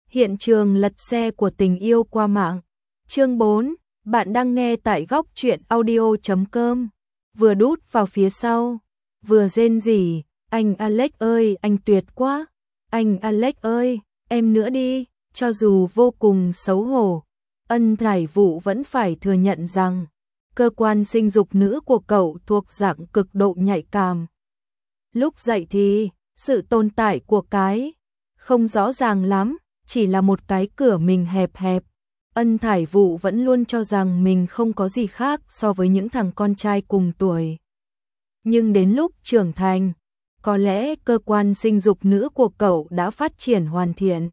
Hiện trường lật xe của tình yêu qua mạng. Chương 4, bạn đang nghe tại góc truyện audio.com. Vừa đút vào phía sau, vừa rên rỉ, anh Alex ơi, anh tuyệt quá. Anh Alex ơi, em nữa đi. Cho dù vô cùng xấu hổ, Ân Thải Vũ vẫn phải thừa nhận rằng cơ quan sinh dục nữ của cậu thuộc dạng cực độ nhạy cảm. Lúc dậy thì, sự tồn tại của cái không rõ ràng lắm, chỉ là một cái cửa mình hẹp hẹp. Ân Thải Vũ vẫn luôn cho rằng mình không có gì khác so với những thằng con trai cùng tuổi. Nhưng đến lúc trưởng thành, có lẽ cơ quan sinh dục nữ của cậu đã phát triển hoàn thiện.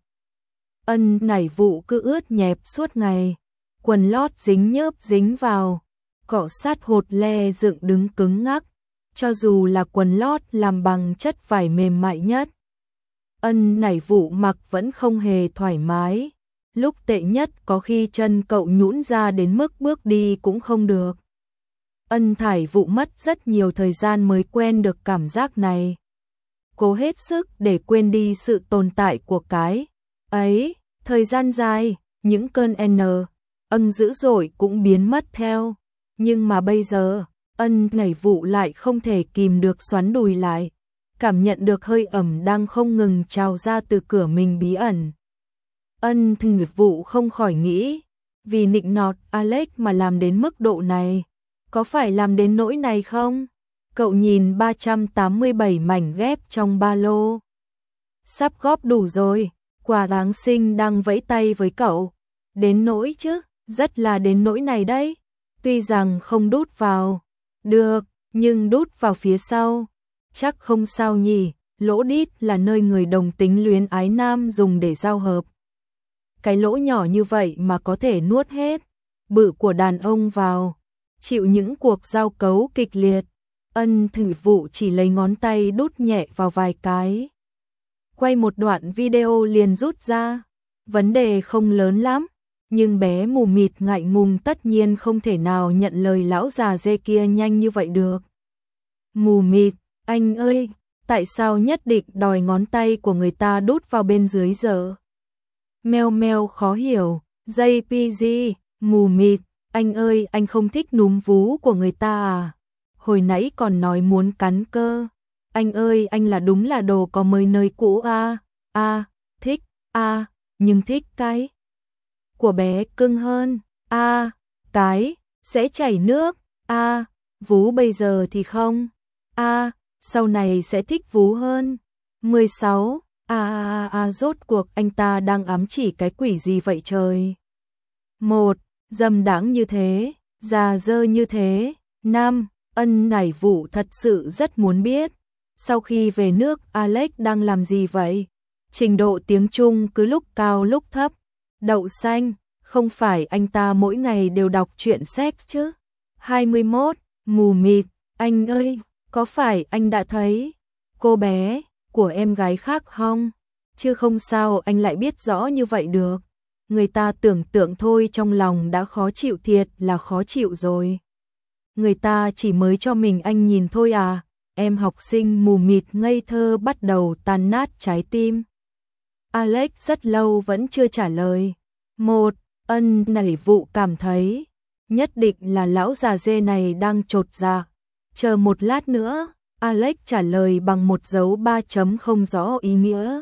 Ân Thải Vũ cứ ướt nhẹp suốt ngày, quần lót dính nhớp dính vào, cọ sát hột le dựng đứng cứng ngắc, cho dù là quần lót làm bằng chất vải mềm mại nhất. Ân Thải Vũ mặc vẫn không hề thoải mái, lúc tệ nhất có khi chân cậu nhũn ra đến mức bước đi cũng không được. Ân Thải Vũ mất rất nhiều thời gian mới quen được cảm giác này. Cố hết sức để quên đi sự tồn tại của cái ấy, thời gian dài, những cơn dữ dội cũng biến mất theo. Nhưng mà bây giờ, Ân Thải Vũ lại không thể kìm được xoắn đùi lại, cảm nhận được hơi ẩm đang không ngừng trào ra từ cửa mình bí ẩn. Ân Thải Vũ không khỏi nghĩ, vì nịnh nọt Alex mà làm đến mức độ này, có phải làm đến nỗi này không? Cậu nhìn 387 mảnh ghép trong ba lô. Sắp góp đủ rồi, quà Giáng sinh đang vẫy tay với cậu. Đến nỗi chứ, rất là đến nỗi này đấy. Tuy rằng không đút vào được, nhưng đút vào phía sau chắc không sao nhỉ. Lỗ đít là nơi người đồng tính luyến ái nam dùng để giao hợp. Cái lỗ nhỏ như vậy mà có thể nuốt hết bự của đàn ông vào, chịu những cuộc giao cấu kịch liệt. Ân Thải Vũ chỉ lấy ngón tay đút nhẹ vào vài cái. Quay một đoạn video liền rút ra. Vấn đề không lớn lắm, nhưng bé mù mịt ngại ngùng tất nhiên không thể nào nhận lời lão già dê kia nhanh như vậy được. Mù mịt, anh ơi, tại sao nhất định đòi ngón tay của người ta đút vào bên dưới giờ? Meo meo khó hiểu, JPG, mù mịt, anh ơi, anh không thích núm vú của người ta à? Hồi nãy còn nói muốn cắn cơ. Anh ơi, anh là đúng là đồ có mới nơi cũ à? Thích, nhưng thích cái của bé cưng hơn. Cái sẽ chảy nước. Vú bây giờ thì không. Sau này sẽ thích vú hơn. 16. Rốt cuộc anh ta đang ám chỉ cái quỷ gì vậy trời? 1. Dâm đãng như thế, già dơ như thế. 5. Ân Thải Vũ thật sự rất muốn biết, sau khi về nước Alex đang làm gì vậy? Trình độ tiếng Trung cứ lúc cao lúc thấp. Đậu xanh, không phải anh ta mỗi ngày đều đọc truyện sex chứ? 21. Mù mịt, anh ơi, có phải anh đã thấy cô bé của em gái khác không? Chứ không sao anh lại biết rõ như vậy được. Người ta tưởng tượng thôi trong lòng đã khó chịu, thiệt là khó chịu rồi. Người ta chỉ mới cho mình anh nhìn thôi à? Em học sinh mù mịt ngây thơ bắt đầu tan nát trái tim. Alex rất lâu vẫn chưa trả lời. 1. Ân Thải Vũ cảm thấy nhất định là lão già dê này đang chột dạ. Chờ một lát nữa, Alex trả lời bằng một dấu 3 chấm không rõ ý nghĩa.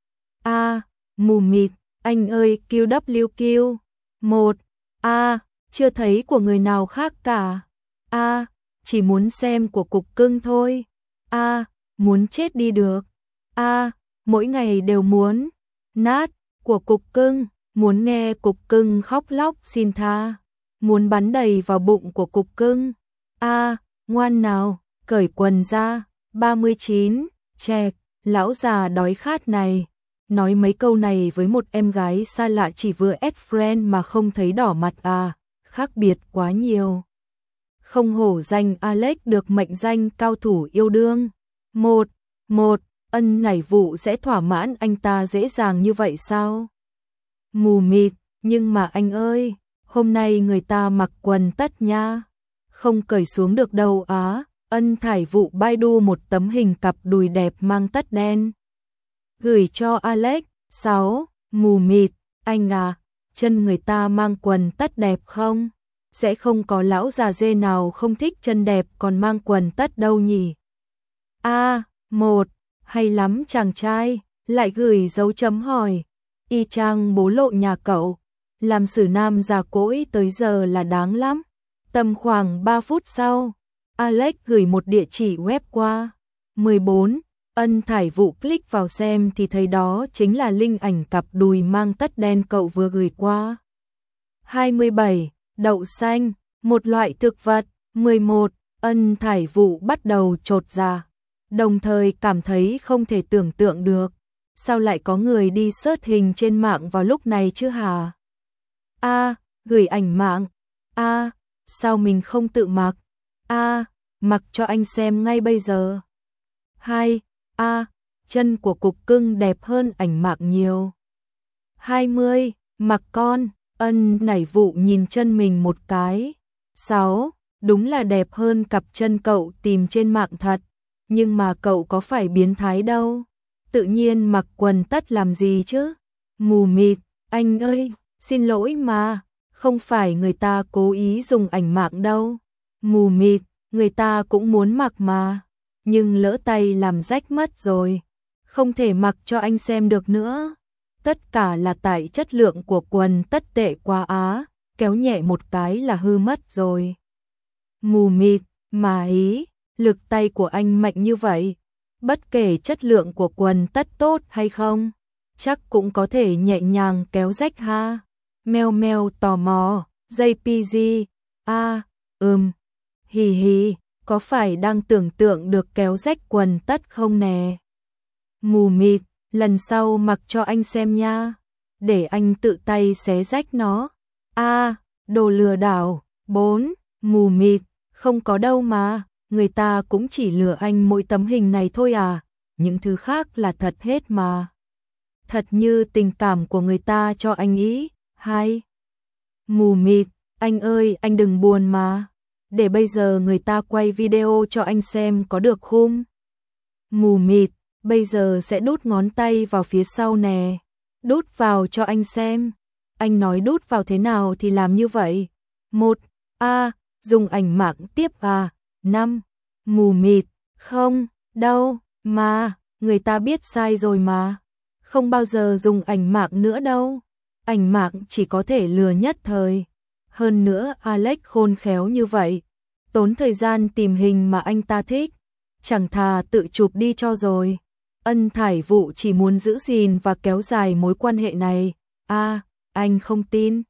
Mù mịt, anh ơi, QWQ. 1. Chưa thấy của người nào khác cả. Chỉ muốn xem của cục cưng thôi. Muốn chết đi được. Mỗi ngày đều muốn nát của cục cưng, muốn nghe cục cưng khóc lóc xin tha, muốn bắn đầy vào bụng của cục cưng. Ngoan nào, cởi quần ra. 39. Chẹc, lão già đói khát này. Nói mấy câu này với một em gái xa lạ chỉ vừa add friend mà không thấy đỏ mặt à? Khác biệt quá nhiều. Không hổ danh Alex được mệnh danh cao thủ yêu đương. 1. Ân Thải Vũ sẽ thỏa mãn anh ta dễ dàng như vậy sao? Mù mịt, nhưng mà anh ơi, hôm nay người ta mặc quần tất nha. Không cởi xuống được đâu á. Ân Thải Vũ Baidu một tấm hình cặp đùi đẹp mang tất đen, gửi cho Alex. 6. Mù mịt, anh à, chân người ta mang quần tất đẹp không? Sẽ không có lão già dê nào không thích chân đẹp còn mang quần tất đâu nhỉ? Một, hay lắm chàng trai, lại gửi dấu chấm hỏi. Y chang bố lộ nhà cậu, làm xử nam già cỗi tới giờ là đáng lắm. Tầm khoảng 3 phút sau, Alex gửi một địa chỉ web qua. 14. Ân Thải Vũ click vào xem thì thấy đó chính là link ảnh cặp đùi mang tất đen cậu vừa gửi qua. 27. Đậu xanh, một loại thực vật. 11. Ân Thải Vũ bắt đầu chột dạ, đồng thời cảm thấy không thể tưởng tượng được. Sao lại có người đi search hình trên mạng vào lúc này chứ hả? Gửi ảnh mạng. Sao mình không tự mặc? Mặc cho anh xem ngay bây giờ. 2. Chân của cục cưng đẹp hơn ảnh mạng nhiều. 20. Mặc con. Ân Thải Vũ nhìn chân mình một cái. 6. Đúng là đẹp hơn cặp chân cậu tìm trên mạng thật. Nhưng mà cậu có phải biến thái đâu. Tự nhiên mặc quần tất làm gì chứ? Mù mịt, anh ơi, xin lỗi mà, không phải người ta cố ý dùng ảnh mạng đâu. Mù mịt, người ta cũng muốn mặc mà, nhưng lỡ tay làm rách mất rồi, không thể mặc cho anh xem được nữa. Tất cả là tại chất lượng của quần tất tệ quá á, kéo nhẹ một cái là hư mất rồi. Mù mịt, mà ý, lực tay của anh mạnh như vậy, bất kể chất lượng của quần tất tốt hay không, chắc cũng có thể nhẹ nhàng kéo rách ha. Meo meo tò mò, JPG, hì hì, có phải đang tưởng tượng được kéo rách quần tất không nè? Mù mịt, lần sau mặc cho anh xem nha, để anh tự tay xé rách nó. Đồ lừa đảo. 4. Mù mịt, không có đâu mà, người ta cũng chỉ lừa anh mỗi tấm hình này thôi à, những thứ khác là thật hết mà. Thật như tình cảm của người ta cho anh ý. 2. Mù mịt, anh ơi anh đừng buồn mà, để bây giờ người ta quay video cho anh xem có được không? Mù mịt, bây giờ sẽ đút ngón tay vào phía sau nè, đút vào cho anh xem. Anh nói đút vào thế nào thì làm như vậy. 1. Dùng ảnh mạng tiếp 5. Mù mịt, không, đâu, mà, người ta biết sai rồi mà, không bao giờ dùng ảnh mạng nữa đâu. Ảnh mạng chỉ có thể lừa nhất thời. Hơn nữa Alex khôn khéo như vậy, tốn thời gian tìm hình mà anh ta thích, chẳng thà tự chụp đi cho rồi. Ân Thải Vũ chỉ muốn giữ gìn và kéo dài mối quan hệ này. Anh không tin.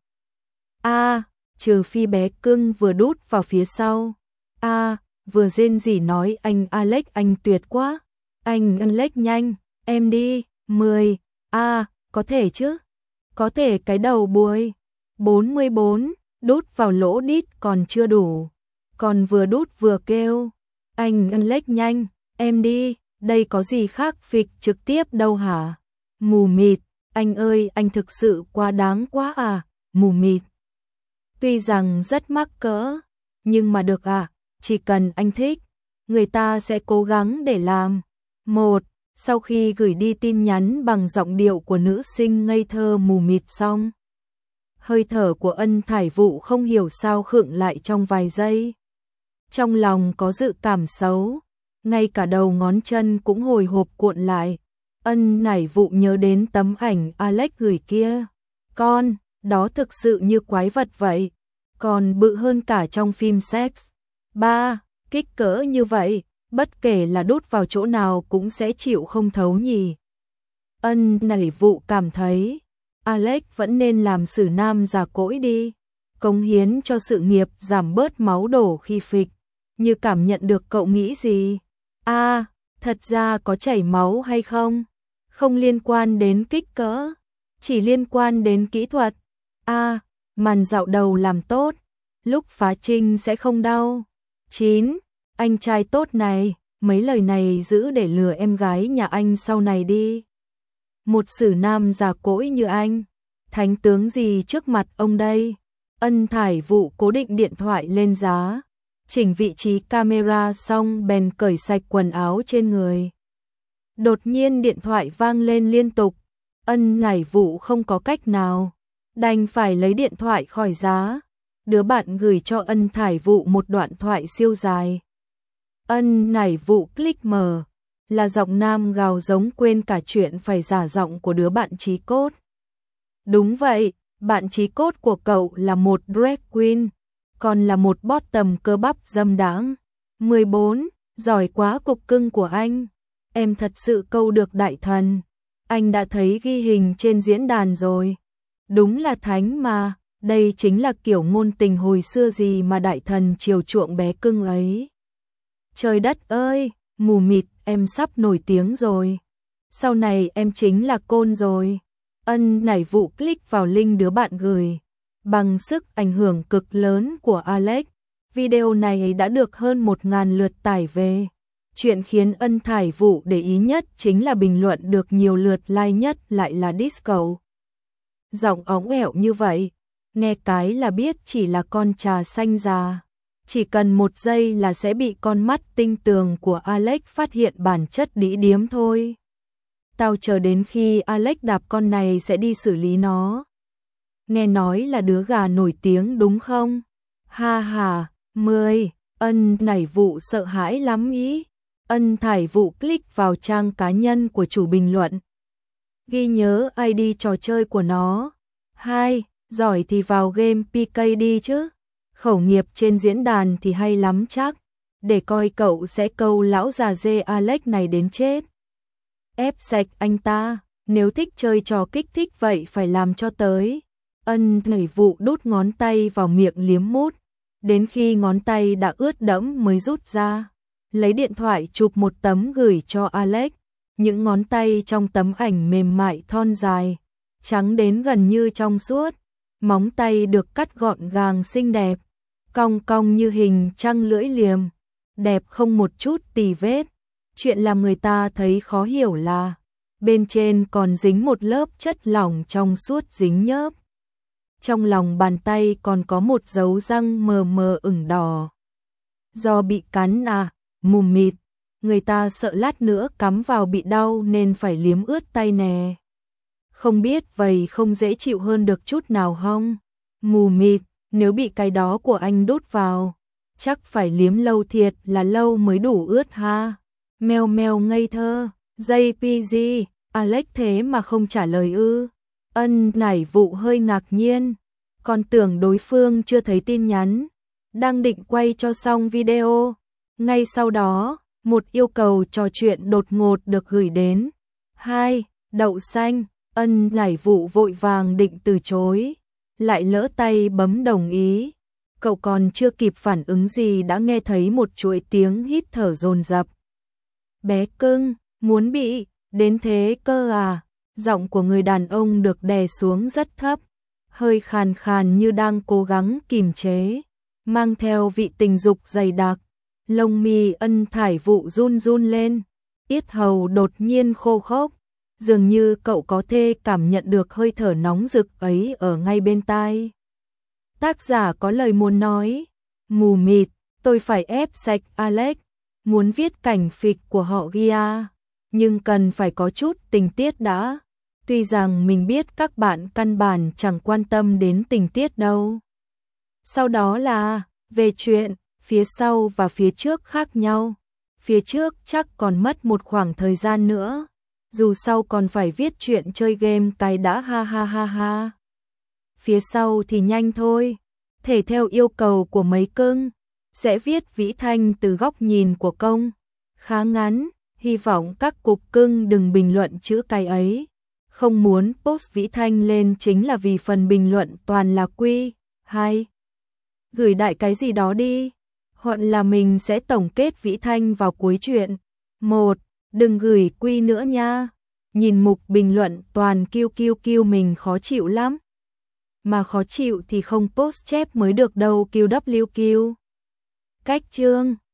Trừ phi bé cưng vừa đút vào phía sau. Vừa rên rỉ nói anh Alex anh tuyệt quá. Anh Alex nhanh, em đi. 10. Có thể chứ. Có thể cái đầu buôi. 44. Đút vào lỗ đít còn chưa đủ, còn vừa đút vừa kêu. Anh Alex nhanh, em đi, đây có gì khác phịch trực tiếp đâu hả? Mù mịt, anh ơi anh thực sự quá đáng quá à, mù mịt. Tuy rằng rất mắc cỡ, nhưng mà được chỉ cần anh thích, người ta sẽ cố gắng để làm. 1. Sau khi gửi đi tin nhắn bằng giọng điệu của nữ sinh ngây thơ mù mịt xong, hơi thở của Ân Thải Vũ không hiểu sao khựng lại trong vài giây. Trong lòng có dự cảm xấu, ngay cả đầu ngón chân cũng hồi hộp cuộn lại. Ân Thải Vũ nhớ đến tấm ảnh Alex gửi kia. Con, đó thực sự như quái vật vậy, còn bự hơn cả trong phim sex. 3. Kích cỡ như vậy, bất kể là đút vào chỗ nào cũng sẽ chịu không thấu nhỉ. Ân Thải Vũ cảm thấy Alex vẫn nên làm xử nam già cỗi đi, cống hiến cho sự nghiệp giảm bớt máu đổ khi phịch. Như cảm nhận được cậu nghĩ gì? Thật ra có chảy máu hay không? Không liên quan đến kích cỡ, chỉ liên quan đến kỹ thuật. Màn dạo đầu làm tốt, lúc phá trinh sẽ không đau. 9. Anh trai tốt này, mấy lời này giữ để lừa em gái nhà anh sau này đi. Một xử nam già cỗi như anh, thánh tướng gì trước mặt ông đây? Ân Thải Vũ cố định điện thoại lên giá, chỉnh vị trí camera xong bèn cởi sạch quần áo trên người. Đột nhiên điện thoại vang lên liên tục. Ân Nải Vụ không có cách nào, đành phải lấy điện thoại khỏi giá. Đứa bạn gửi cho Ân Thải Vụ một đoạn thoại siêu dài. Ân Nải Vụ click mở, là giọng nam gào giống quên cả chuyện phải giả giọng của đứa bạn chí cốt. Đúng vậy, bạn chí cốt của cậu là một drag queen, còn là một bottom cơ bắp dâm đãng. 14, giỏi quá cục cưng của anh. Em thật sự câu được đại thần. Anh đã thấy ghi hình trên diễn đàn rồi. Đúng là thánh mà, đây chính là kiểu ngôn tình hồi xưa gì mà đại thần chiều chuộng bé cưng ấy. Trời đất ơi, mù mịt, em sắp nổi tiếng rồi. Sau này em chính là côn rồi. Ân Nải Vụ click vào link đứa bạn gửi. Bằng sức ảnh hưởng cực lớn của Alex, video này đã được hơn 1.000 lượt tải về. Chuyện khiến Ân Thải Vụ để ý nhất chính là bình luận được nhiều lượt like nhất lại là disco. Giọng óng ẻo như vậy, nghe cái là biết chỉ là con trà xanh già. Chỉ cần 1 giây là sẽ bị con mắt tinh tường của Alex phát hiện bản chất đĩ điếm thôi. Tao chờ đến khi Alex đạp con này sẽ đi xử lý nó. Nghe nói là đứa gà nổi tiếng đúng không? Ha ha, 10, Ân Nải Vụ sợ hãi lắm ý. Ân Thải Vụ click vào trang cá nhân của chủ bình luận. Ghi nhớ ID trò chơi của nó. 2, giỏi thì vào game PK đi chứ. Khẩu nghiệp trên diễn đàn thì hay lắm chắc. Để coi cậu sẽ câu lão già dê Alex này đến chết. Ép sạch anh ta, nếu thích chơi trò kích thích vậy phải làm cho tới. Ân Nải Vụ đút ngón tay vào miệng liếm mút, đến khi ngón tay đã ướt đẫm mới rút ra. Lấy điện thoại chụp một tấm gửi cho Alex. Những ngón tay trong tấm ảnh mềm mại thon dài, trắng đến gần như trong suốt. Móng tay được cắt gọn gàng xinh đẹp, cong cong như hình trăng lưỡi liềm, đẹp không một chút tì vết. Chuyện làm người ta thấy khó hiểu là bên trên còn dính một lớp chất lỏng trong suốt dính nhớp. Trong lòng bàn tay còn có một dấu răng mờ mờ ửng đỏ. Do bị cắn à, mù mịt, người ta sợ lát nữa cắm vào bị đau nên phải liếm ướt tay nè. Không biết vậy không dễ chịu hơn được chút nào không? Mù mịt, nếu bị cái đó của anh đút vào, chắc phải liếm lâu thiệt là lâu mới đủ ướt ha. Meo meo ngây thơ, JPG, Alex thế mà không trả lời ư? Ân Nải Vụ hơi ngạc nhiên, còn tưởng đối phương chưa thấy tin nhắn, đang định quay cho xong video. Ngay sau đó, một yêu cầu trò chuyện đột ngột được gửi đến. 2, đậu xanh, Ân Nải Vụ vội vàng định từ chối, lại lỡ tay bấm đồng ý. Cậu còn chưa kịp phản ứng gì đã nghe thấy một chuỗi tiếng hít thở dồn dập. Bé cưng, muốn bị, đến thế cơ à? Giọng của người đàn ông được đè xuống rất thấp, hơi khàn khàn như đang cố gắng kìm chế, mang theo vị tình dục dày đặc. Lông mi Ân Thải Vụ run run lên, yết hầu đột nhiên khô khốc, dường như cậu có thể cảm nhận được hơi thở nóng rực ấy ở ngay bên tai. Tác giả có lời muốn nói, mù mịt, tôi phải ép sạch Alex, muốn viết cảnh phịch của họ Gia, nhưng cần phải có chút tình tiết đã. Tuy rằng mình biết các bạn căn bản chẳng quan tâm đến tình tiết đâu. Sau đó là, về chuyện, phía sau và phía trước khác nhau. Phía trước chắc còn mất một khoảng thời gian nữa, dù sau còn phải viết chuyện chơi game cái đã ha ha ha ha. Phía sau thì nhanh thôi, thể theo yêu cầu của mấy cưng, sẽ viết Vĩ Thanh từ góc nhìn của công. Khá ngắn, hy vọng các cục cưng đừng bình luận chữ cái ấy. Không muốn post Vĩ Thanh lên chính là vì phần bình luận toàn là quy. 2. Gửi đại cái gì đó đi, hoặc là mình sẽ tổng kết Vĩ Thanh vào cuối chuyện. 1. Đừng gửi quy nữa nha. Nhìn mục bình luận toàn kêu mình khó chịu lắm. Mà khó chịu thì không post chép mới được đâu QWQ. Cách chương